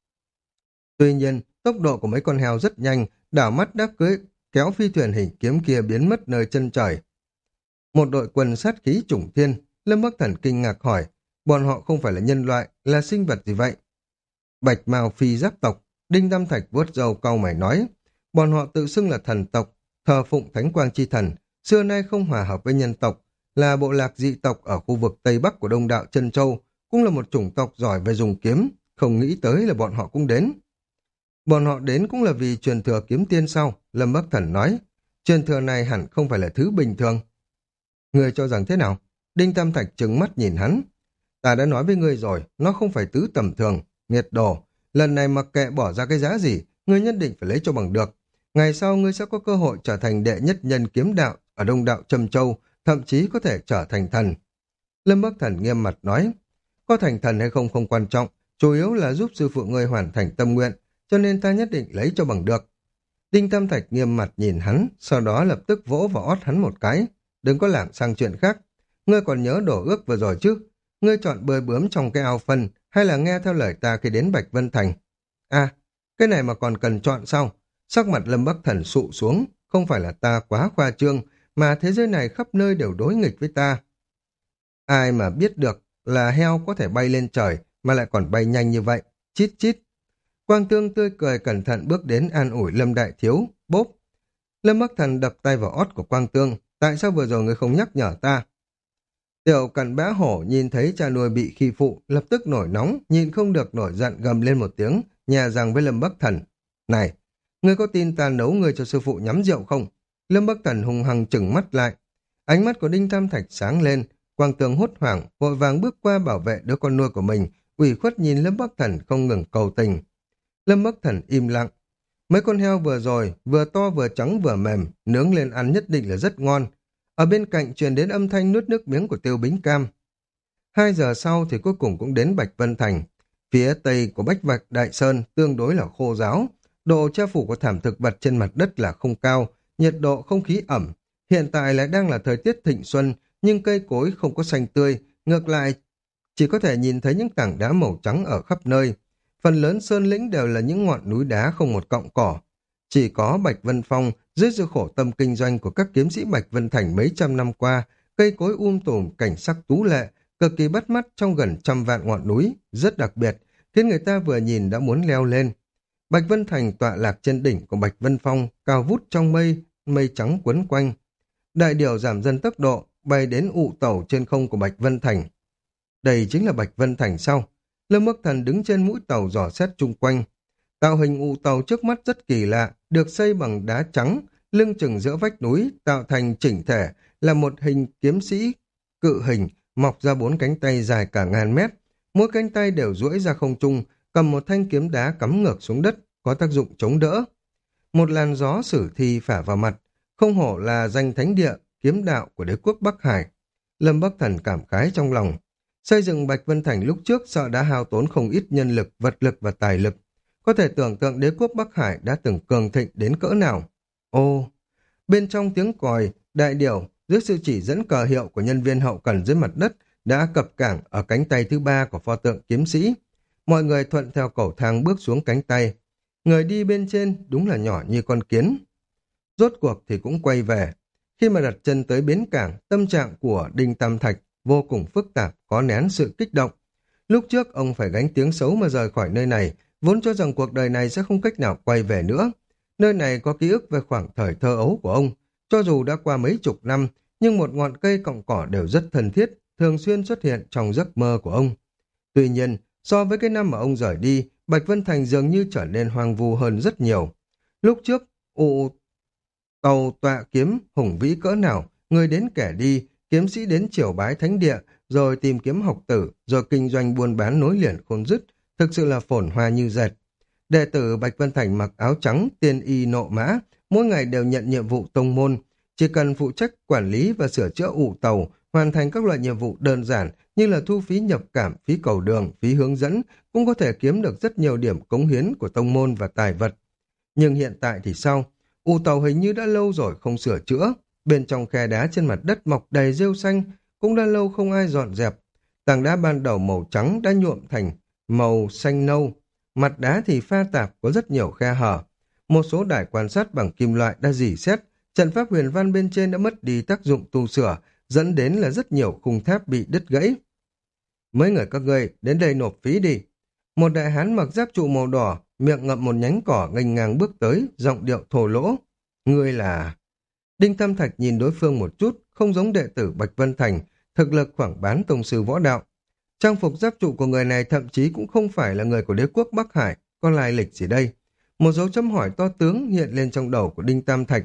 Tuy nhiên, tốc độ của mấy con heo rất nhanh, đảo mắt đã cưới kéo phi thuyền hình kiếm kia biến mất nơi chân trời. Một đội quân sát khí chủng thiên, Lâm Bắc Thần kinh ngạc hỏi, bọn họ không phải là nhân loại, là sinh vật gì vậy? Bạch Mao phi giáp tộc, Đinh Tam Thạch vuốt râu cau mày nói, bọn họ tự xưng là thần tộc, thờ phụng thánh quang chi thần, xưa nay không hòa hợp với nhân tộc, là bộ lạc dị tộc ở khu vực Tây Bắc của Đông Đạo Chân Châu, cũng là một chủng tộc giỏi về dùng kiếm, không nghĩ tới là bọn họ cũng đến. Bọn họ đến cũng là vì truyền thừa kiếm tiên sau, Lâm Bắc Thần nói, truyền thừa này hẳn không phải là thứ bình thường. Người cho rằng thế nào? Đinh Tam Thạch trừng mắt nhìn hắn. Ta đã nói với ngươi rồi, nó không phải tứ tầm thường, nghiệt đồ. Lần này mặc kệ bỏ ra cái giá gì, ngươi nhất định phải lấy cho bằng được. Ngày sau ngươi sẽ có cơ hội trở thành đệ nhất nhân kiếm đạo ở Đông Đạo Trầm Châu, thậm chí có thể trở thành thần. Lâm Bắc Thần nghiêm mặt nói, có thành thần hay không không quan trọng, chủ yếu là giúp sư phụ ngươi hoàn thành tâm nguyện, cho nên ta nhất định lấy cho bằng được. Đinh Tam Thạch nghiêm mặt nhìn hắn, sau đó lập tức vỗ vào ót hắn một cái. Đừng có làm sang chuyện khác. Ngươi còn nhớ đổ ước vừa rồi chứ? Ngươi chọn bơi bướm trong cái ao phân, hay là nghe theo lời ta khi đến Bạch Vân Thành? À, cái này mà còn cần chọn sao? Sắc mặt Lâm Bắc Thần sụ xuống, không phải là ta quá khoa trương, mà thế giới này khắp nơi đều đối nghịch với ta. Ai mà biết được là heo có thể bay lên trời, mà lại còn bay nhanh như vậy? Chít chít. Quang Tương tươi cười cẩn thận bước đến an ủi Lâm Đại Thiếu, bốp. Lâm Bắc Thần đập tay vào ót của Quang Tương, tại sao vừa rồi người không nhắc nhở ta? Tiểu Cận Bá Hổ nhìn thấy cha nuôi bị khi phụ, lập tức nổi nóng, nhìn không được nổi giận gầm lên một tiếng, nhà rằng với Lâm Bắc Thần. Này, ngươi có tin ta nấu ngươi cho sư phụ nhắm rượu không? Lâm Bắc Thần hung hăng chừng mắt lại. Ánh mắt của Đinh Tam Thạch sáng lên, Quang Tương hốt hoảng, vội vàng bước qua bảo vệ đứa con nuôi của mình, ủy khuất nhìn Lâm Bắc Thần không ngừng cầu tình. Lâm Bắc Thần im lặng. Mấy con heo vừa rồi, vừa to vừa trắng vừa mềm, nướng lên ăn nhất định là rất ngon. Ở bên cạnh truyền đến âm thanh nuốt nước miếng của Tiêu Bính Cam. Hai giờ sau thì cuối cùng cũng đến Bạch Vân Thành. Phía tây của Bách Vạch Đại Sơn tương đối là khô ráo. Độ che phủ của thảm thực vật trên mặt đất là không cao, nhiệt độ không khí ẩm. Hiện tại lại đang là thời tiết thịnh xuân, nhưng cây cối không có xanh tươi, ngược lại chỉ có thể nhìn thấy những tảng đá màu trắng ở khắp nơi. Phần lớn sơn lĩnh đều là những ngọn núi đá không một cọng cỏ. Chỉ có Bạch Vân Phong, dưới sự khổ tâm kinh doanh của các kiếm sĩ Bạch Vân Thành mấy trăm năm qua, cây cối um tùm, cảnh sắc tú lệ, cực kỳ bắt mắt trong gần trăm vạn ngọn núi, rất đặc biệt, khiến người ta vừa nhìn đã muốn leo lên. Bạch Vân Thành tọa lạc trên đỉnh của Bạch Vân Phong, cao vút trong mây, mây trắng quấn quanh. Đại điểu giảm dần tốc độ, bay đến ụ tàu trên không của Bạch Vân Thành. Đây chính là Bạch Vân Thành sau. Lâm Bắc Thần đứng trên mũi tàu dò xét chung quanh. Tạo hình ụ tàu trước mắt rất kỳ lạ, được xây bằng đá trắng, lưng chừng giữa vách núi, tạo thành chỉnh thể, là một hình kiếm sĩ cự hình, mọc ra bốn cánh tay dài cả ngàn mét. Mỗi cánh tay đều duỗi ra không trung, cầm một thanh kiếm đá cắm ngược xuống đất, có tác dụng chống đỡ. Một làn gió sử thi phả vào mặt, không hổ là danh thánh địa, kiếm đạo của đế quốc Bắc Hải. Lâm Bắc Thần cảm khái trong lòng. Xây dựng Bạch Vân Thành lúc trước sợ đã hao tốn không ít nhân lực, vật lực và tài lực. Có thể tưởng tượng đế quốc Bắc Hải đã từng cường thịnh đến cỡ nào. Ô, bên trong tiếng còi, đại điểu, dưới sự chỉ dẫn cờ hiệu của nhân viên hậu cần dưới mặt đất, đã cập cảng ở cánh tay thứ ba của pho tượng kiếm sĩ. Mọi người thuận theo cầu thang bước xuống cánh tay. Người đi bên trên đúng là nhỏ như con kiến. Rốt cuộc thì cũng quay về. Khi mà đặt chân tới bến cảng, tâm trạng của Đinh Tam Thạch vô cùng phức tạp, có nén sự kích động. Lúc trước ông phải gánh tiếng xấu mà rời khỏi nơi này, vốn cho rằng cuộc đời này sẽ không cách nào quay về nữa. Nơi này có ký ức về khoảng thời thơ ấu của ông. Cho dù đã qua mấy chục năm, nhưng một ngọn cây cọng cỏ đều rất thân thiết, thường xuyên xuất hiện trong giấc mơ của ông. Tuy nhiên, so với cái năm mà ông rời đi, Bạch Vân Thành dường như trở nên hoang vu hơn rất nhiều. Lúc trước, ụ tàu tọa kiếm hùng vĩ cỡ nào, người đến kẻ đi, kiếm sĩ đến triều bái thánh địa, rồi tìm kiếm học tử, rồi kinh doanh buôn bán nối liền khôn dứt, thực sự là phồn hoa như dệt. Đệ tử Bạch Vân Thành mặc áo trắng, tiên y nộ mã, mỗi ngày đều nhận nhiệm vụ tông môn, chỉ cần phụ trách quản lý và sửa chữa ụ tàu, hoàn thành các loại nhiệm vụ đơn giản như là thu phí nhập cảm, phí cầu đường, phí hướng dẫn, cũng có thể kiếm được rất nhiều điểm cống hiến của tông môn và tài vật. Nhưng hiện tại thì sao? Ụ tàu hình như đã lâu rồi không sửa chữa, bên trong khe đá trên mặt đất mọc đầy rêu xanh, cũng đã lâu không ai dọn dẹp. Tảng đá ban đầu màu trắng đã nhuộm thành màu xanh nâu, mặt đá thì pha tạp có rất nhiều khe hở. Một số đài quan sát bằng kim loại đã rỉ sét, trận pháp huyền văn bên trên đã mất đi tác dụng tu sửa, dẫn đến là rất nhiều khung tháp bị đứt gãy. Mấy người các ngươi đến đây nộp phí đi. Một đại hán mặc giáp trụ màu đỏ, miệng ngậm một nhánh cỏ nghênh ngang bước tới, giọng điệu thô lỗ. Ngươi là... Đinh Tam Thạch nhìn đối phương một chút, không giống đệ tử Bạch Vân Thành, thực lực khoảng bán tông sư võ đạo. Trang phục giáp trụ của người này thậm chí cũng không phải là người của đế quốc Bắc Hải, có lai lịch gì đây? Một dấu chấm hỏi to tướng hiện lên trong đầu của Đinh Tam Thạch.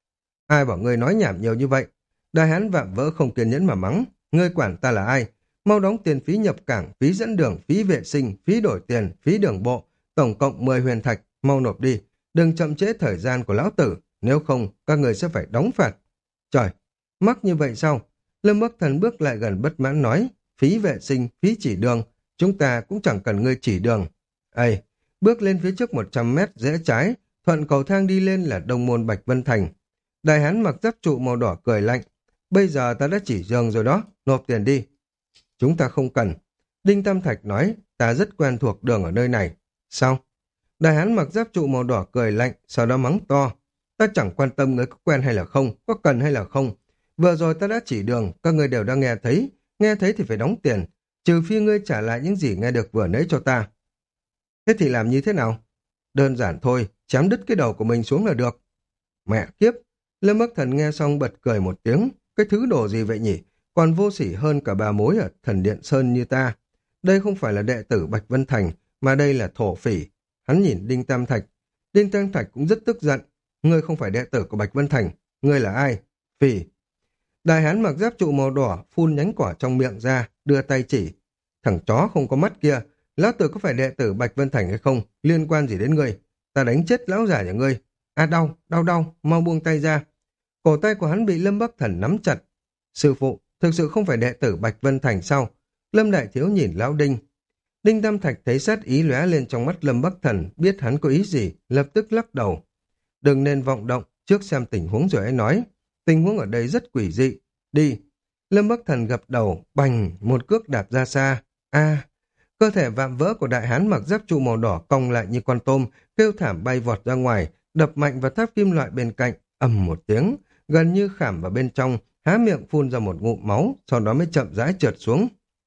Ai bảo ngươi nói nhảm nhiều như vậy? Đại hán vạm vỡ không kiên nhẫn mà mắng. Ngươi quản ta là ai? Mau đóng tiền phí nhập cảng, phí dẫn đường, phí vệ sinh, phí đổi tiền, phí đường bộ, tổng cộng mười huyền thạch, mau nộp đi. Đừng chậm trễ thời gian của lão tử, nếu không các người sẽ phải đóng phạt. Trời, mắc như vậy sao? Lâm Bắc Thần bước lại gần bất mãn nói, phí vệ sinh, phí chỉ đường, chúng ta cũng chẳng cần ngươi chỉ đường. Ây, bước lên phía trước một trăm mét rẽ trái, thuận cầu thang đi lên là Đông môn Bạch Vân Thành. Đại hán mặc giáp trụ màu đỏ cười lạnh, bây giờ ta đã chỉ đường rồi đó, nộp tiền đi. Chúng ta không cần. Đinh Tam Thạch nói, ta rất quen thuộc đường ở nơi này. Sao? Đại hán mặc giáp trụ màu đỏ cười lạnh, sau đó mắng to. Ta chẳng quan tâm người có quen hay là không, có cần hay là không. Vừa rồi ta đã chỉ đường, các người đều đã nghe thấy, nghe thấy thì phải đóng tiền, trừ phi ngươi trả lại những gì nghe được vừa nãy cho ta. Thế thì làm như thế nào? Đơn giản thôi, chém đứt cái đầu của mình xuống là được. Mẹ kiếp! Lâm Bắc Thần nghe xong bật cười một tiếng, cái thứ đồ gì vậy nhỉ? Còn vô sỉ hơn cả bà mối ở Thần Điện Sơn như ta. Đây không phải là đệ tử Bạch Vân Thành, mà đây là thổ phỉ. Hắn nhìn Đinh Tam Thạch. Đinh Tam Thạch cũng rất tức giận. Ngươi không phải đệ tử của Bạch Vân Thành. Ngươi là ai? Phỉ. Đại hán mặc giáp trụ màu đỏ, phun nhánh cỏ trong miệng ra, đưa tay chỉ. Thằng chó không có mắt kia, lão tử có phải đệ tử Bạch Vân Thành hay không? Liên quan gì đến ngươi? Ta đánh chết lão già nhà ngươi. À đau, đau đau, mau buông tay ra. Cổ tay của hắn bị Lâm Bắc Thần nắm chặt. Sư phụ, thực sự không phải đệ tử Bạch Vân Thành sao? Lâm Đại Thiếu nhìn lão Đinh. Đinh Tam Thạch thấy sát ý lóe lên trong mắt Lâm Bắc Thần, biết hắn có ý gì, lập tức lắc đầu. Đừng nên vọng động, trước xem tình huống rồi hãy nói. Tình huống ở đây rất quỷ dị. Đi. Lâm Bắc Thần gập đầu, bành, một cước đạp ra xa. A, cơ thể vạm vỡ của đại hán mặc giáp trụ màu đỏ cong lại như con tôm, kêu thảm bay vọt ra ngoài, đập mạnh vào tháp kim loại bên cạnh, ầm một tiếng, gần như khảm vào bên trong, há miệng phun ra một ngụm máu, sau đó mới chậm rãi trượt xuống.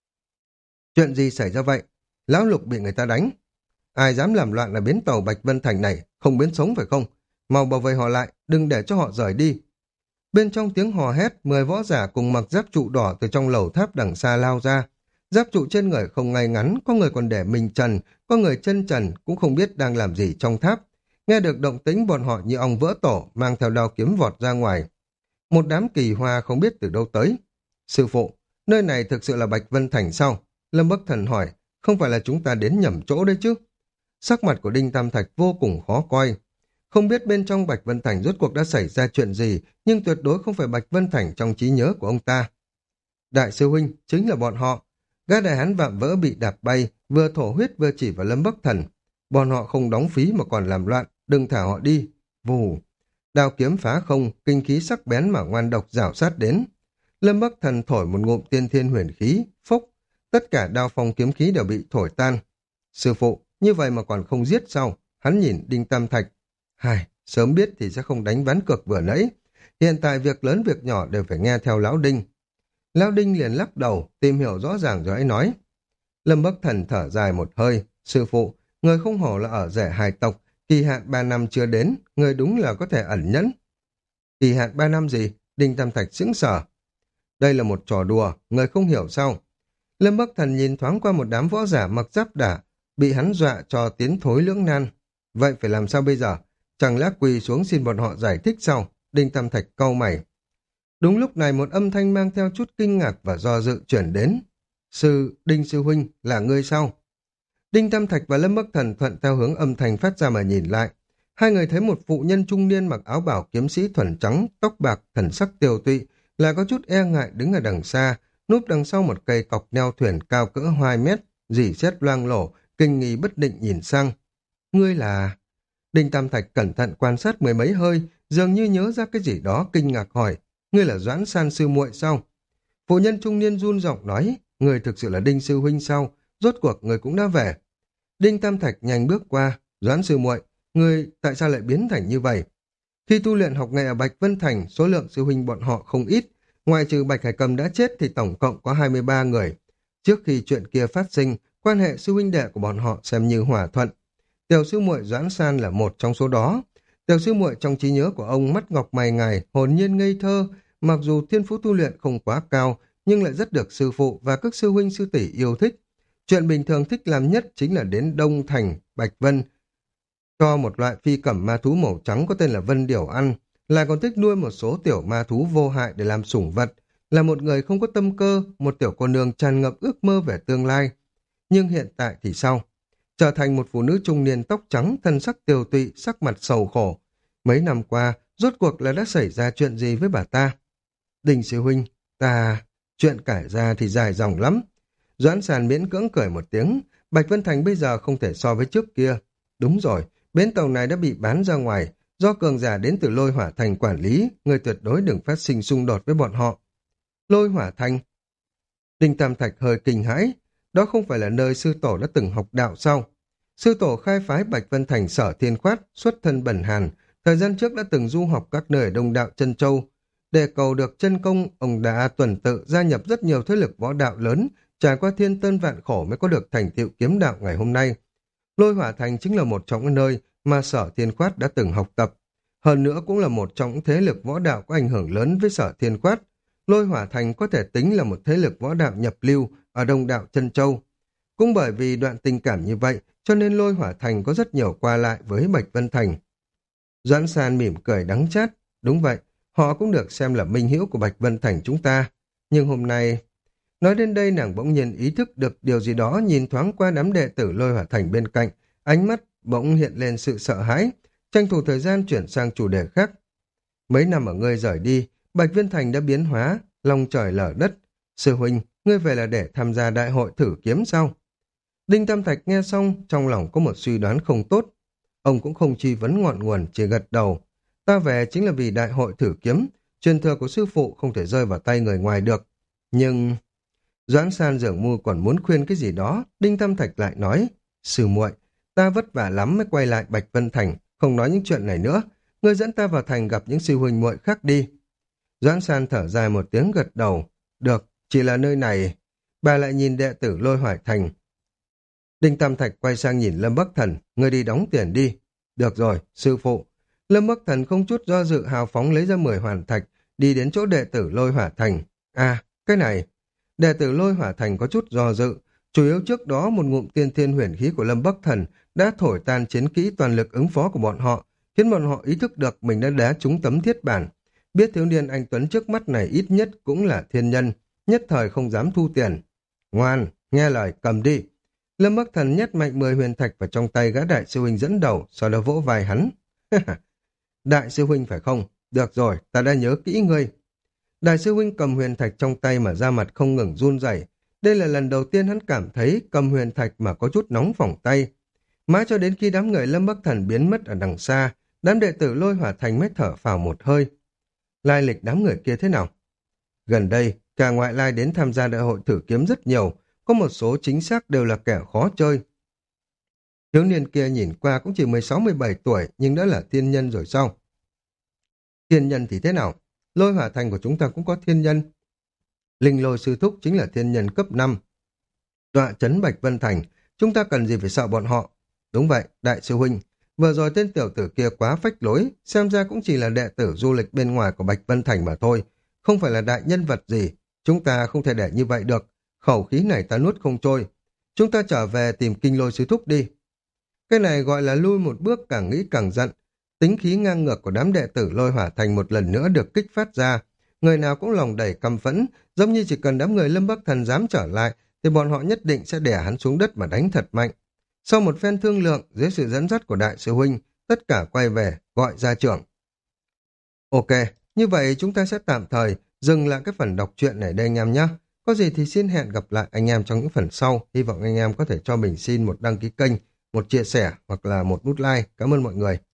Chuyện gì xảy ra vậy? Lão Lục bị người ta đánh. Ai dám làm loạn là bến tàu Bạch Vân Thành này, không biến sống phải không? Mau bảo vệ họ lại, đừng để cho họ rời đi. Bên trong tiếng hò hét, mười võ giả cùng mặc giáp trụ đỏ từ trong lầu tháp đằng xa lao ra. Giáp trụ trên người không ngay ngắn, có người còn để mình trần, có người chân trần, cũng không biết đang làm gì trong tháp. Nghe được động tĩnh bọn họ như ong vỡ tổ, mang theo đao kiếm vọt ra ngoài. Một đám kỳ hoa không biết từ đâu tới. Sư phụ, nơi này thực sự là Bạch Vân Thành sao? Lâm Bắc Thần hỏi, không phải là chúng ta đến nhầm chỗ đấy chứ? Sắc mặt của Đinh Tam Thạch vô cùng khó coi. Không biết bên trong Bạch Vân Thành rốt cuộc đã xảy ra chuyện gì, nhưng tuyệt đối không phải Bạch Vân Thành trong trí nhớ của ông ta. Đại sư huynh, chính là bọn họ. Gã đại hán vạm vỡ bị đạp bay, vừa thổ huyết vừa chỉ vào Lâm Bắc Thần. Bọn họ không đóng phí mà còn làm loạn, đừng thả họ đi. Vù. Đao kiếm phá không, kinh khí sắc bén mà ngoan độc rảo sát đến. Lâm Bắc Thần thổi một ngụm tiên thiên huyền khí, phốc. Tất cả đao phong kiếm khí đều bị thổi tan. Sư phụ, như vậy mà còn không giết sao? Hắn nhìn Đinh Tam Thạch. Hài, sớm biết thì sẽ không đánh ván cược vừa nãy. Hiện tại việc lớn việc nhỏ đều phải nghe theo Lão Đinh. Lão Đinh liền lắc đầu, tìm hiểu rõ ràng rồi ấy nói. Lâm Bắc Thần thở dài một hơi. Sư phụ, người không hổ là ở rể hài tộc, kỳ hạn ba năm chưa đến, người đúng là có thể ẩn nhẫn. Kỳ hạn ba năm gì? Đinh Tam Thạch sững sờ. Đây là một trò đùa, người không hiểu sao? Lâm Bắc Thần nhìn thoáng qua một đám võ giả mặc giáp đả, bị hắn dọa cho tiến thối lưỡng nan. Vậy phải làm sao bây giờ? Chẳng lẽ quỳ xuống xin bọn họ giải thích sao? Đinh Tam Thạch cau mày. Đúng lúc này một âm thanh mang theo chút kinh ngạc và do dự chuyển đến. Sư, Đinh Sư Huynh, là ngươi sao? Đinh Tam Thạch và Lâm Bắc Thần thuận theo hướng âm thanh phát ra mà nhìn lại. Hai người thấy một phụ nhân trung niên mặc áo bảo kiếm sĩ thuần trắng, tóc bạc, thần sắc tiều tụy, là có chút e ngại đứng ở đằng xa, núp đằng sau một cây cọc neo thuyền cao cỡ hai mét, rỉ sét loang lổ, kinh nghi bất định nhìn sang. Ngươi là... Đinh Tam Thạch cẩn thận quan sát mười mấy hơi, dường như nhớ ra cái gì đó kinh ngạc hỏi, ngươi là Doãn San sư muội sao? Phụ nhân trung niên run giọng nói, người thực sự là Đinh sư huynh sao? Rốt cuộc người cũng đã về. Đinh Tam Thạch nhanh bước qua, Doãn sư muội, người tại sao lại biến thành như vậy? Khi tu luyện học nghệ ở Bạch Vân Thành, số lượng sư huynh bọn họ không ít, ngoài trừ Bạch Hải Cầm đã chết thì tổng cộng có hai mươi ba người. Trước khi chuyện kia phát sinh, quan hệ sư huynh đệ của bọn họ xem như hòa thuận. Tiểu sư muội Doãn San là một trong số đó. Tiểu sư muội trong trí nhớ của ông mắt ngọc mày ngài, hồn nhiên ngây thơ, mặc dù thiên phú tu luyện không quá cao, nhưng lại rất được sư phụ và các sư huynh sư tỷ yêu thích. Chuyện bình thường thích làm nhất chính là đến Đông Thành, Bạch Vân, cho một loại phi cẩm ma thú màu trắng có tên là Vân Điểu ăn, lại còn thích nuôi một số tiểu ma thú vô hại để làm sủng vật, là một người không có tâm cơ, một tiểu cô nương tràn ngập ước mơ về tương lai. Nhưng hiện tại thì sao? Trở thành một phụ nữ trung niên tóc trắng, thân sắc tiều tụy, sắc mặt sầu khổ. Mấy năm qua, rốt cuộc là đã xảy ra chuyện gì với bà ta? Đình sư huynh, ta... Chuyện cải ra thì dài dòng lắm. Doãn Sàn miễn cưỡng cười một tiếng, Bạch Vân Thành bây giờ không thể so với trước kia. Đúng rồi, bến tàu này đã bị bán ra ngoài, do cường giả đến từ Lôi Hỏa Thành quản lý, người tuyệt đối đừng phát sinh xung đột với bọn họ. Lôi Hỏa Thành. Đinh Tam Thạch hơi kinh hãi, đó không phải là nơi sư tổ đã từng học đạo sao? Sư tổ khai phái Bạch Vân Thành Sở Thiên Khoát, xuất thân bẩn hàn, thời gian trước đã từng du học các nơi ở Đông Đạo Chân Châu. Để cầu được chân công, ông đã tuần tự gia nhập rất nhiều thế lực võ đạo lớn, trải qua thiên tân vạn khổ mới có được thành tựu kiếm đạo ngày hôm nay. Lôi Hỏa Thành chính là một trong những nơi mà Sở Thiên Khoát đã từng học tập. Hơn nữa cũng là một trong những thế lực võ đạo có ảnh hưởng lớn với Sở Thiên Khoát. Lôi Hỏa Thành có thể tính là một thế lực võ đạo nhập lưu ở Đông Đạo Chân Châu. Cũng bởi vì đoạn tình cảm như vậy, cho nên Lôi Hỏa Thành có rất nhiều qua lại với Bạch Vân Thành. Doãn San mỉm cười đắng chát. Đúng vậy, họ cũng được xem là minh hữu của Bạch Vân Thành chúng ta. Nhưng hôm nay... Nói đến đây nàng bỗng nhiên ý thức được điều gì đó, nhìn thoáng qua đám đệ tử Lôi Hỏa Thành bên cạnh, ánh mắt bỗng hiện lên sự sợ hãi, tranh thủ thời gian chuyển sang chủ đề khác. Mấy năm ở ngươi rời đi, Bạch Vân Thành đã biến hóa, lòng trời lở đất. Sư huynh, ngươi về là để tham gia đại hội thử kiếm sao? Đinh Tam Thạch nghe xong, trong lòng có một suy đoán không tốt. Ông cũng không truy vấn ngọn nguồn, chỉ gật đầu. Ta về chính là vì đại hội thử kiếm, truyền thừa của sư phụ không thể rơi vào tay người ngoài được. Nhưng... Doãn San dường mu còn muốn khuyên cái gì đó, Đinh Tam Thạch lại nói, sư muội, ta vất vả lắm mới quay lại Bạch Vân Thành, không nói những chuyện này nữa, ngươi dẫn ta vào thành gặp những sư huynh muội khác đi. Doãn San thở dài một tiếng gật đầu, được, chỉ là nơi này. Bà lại nhìn đệ tử Lôi Hỏa Thành. Đinh Tam Thạch quay sang nhìn Lâm Bắc Thần, ngươi đi đóng tiền đi. Được rồi, sư phụ. Lâm Bắc Thần không chút do dự hào phóng lấy ra mười hoàn thạch, đi đến chỗ đệ tử Lôi Hỏa Thành. À, cái này... Đệ tử Lôi Hỏa Thành có chút do dự, Chủ yếu trước đó một ngụm tiên thiên huyền khí của Lâm Bắc Thần đã thổi tan chiến kỹ toàn lực ứng phó của bọn họ, khiến bọn họ ý thức được mình đã đá trúng tấm thiết bản. Biết thiếu niên anh Tuấn trước mắt này ít nhất cũng là thiên nhân, nhất thời không dám thu tiền. Ngoan, nghe lời, cầm đi. Lâm Bắc Thần nhét mạnh mười huyền thạch vào trong tay gã đại sư huynh dẫn đầu, sau đó vỗ vai hắn. Đại sư huynh phải không? Được rồi, ta đã nhớ kỹ ngươi. Đại sư huynh cầm huyền thạch trong tay mà da mặt không ngừng run rẩy. Đây là lần đầu tiên hắn cảm thấy cầm huyền thạch mà có chút nóng phỏng tay. Mãi cho đến khi đám người Lâm Bắc Thần biến mất ở đằng xa, đám đệ tử Lôi Hỏa Thành mới thở phào một hơi. Lai lịch đám người kia thế nào? Gần đây, cả ngoại lai đến tham gia đại hội thử kiếm rất nhiều, có một số chính xác đều là kẻ khó chơi. Thiếu niên kia nhìn qua cũng chỉ mười sáu mười bảy tuổi, nhưng đã là thiên nhân rồi sao? Thiên nhân thì thế nào? Lôi Hỏa Thành của chúng ta cũng có thiên nhân. Linh Lôi sư thúc chính là thiên nhân cấp năm. Tọa trấn Bạch Vân Thành, chúng ta cần gì phải sợ bọn họ? Đúng vậy, đại sư huynh, vừa rồi tên tiểu tử kia quá phách lối, xem ra cũng chỉ là đệ tử du lịch bên ngoài của Bạch Vân Thành mà thôi, không phải là đại nhân vật gì, chúng ta không thể để như vậy được, khẩu khí này ta nuốt không trôi. Chúng ta trở về tìm Kinh Lôi sư thúc đi. Cái này gọi là lui một bước càng nghĩ càng giận, tính khí ngang ngược của đám đệ tử Lôi Hỏa Thành một lần nữa được kích phát ra, người nào cũng lòng đầy căm phẫn, giống như chỉ cần đám người Lâm Bắc Thần dám trở lại, thì bọn họ nhất định sẽ đè hắn xuống đất mà đánh thật mạnh. Sau một phen thương lượng, dưới sự dẫn dắt của đại sư huynh, tất cả quay về, gọi gia trưởng. Ok, như vậy chúng ta sẽ tạm thời dừng lại cái phần đọc truyện này đây anh em nhé. Có gì thì xin hẹn gặp lại anh em trong những phần sau. Hy vọng anh em có thể cho mình xin một đăng ký kênh, một chia sẻ hoặc là một nút like. Cảm ơn mọi người.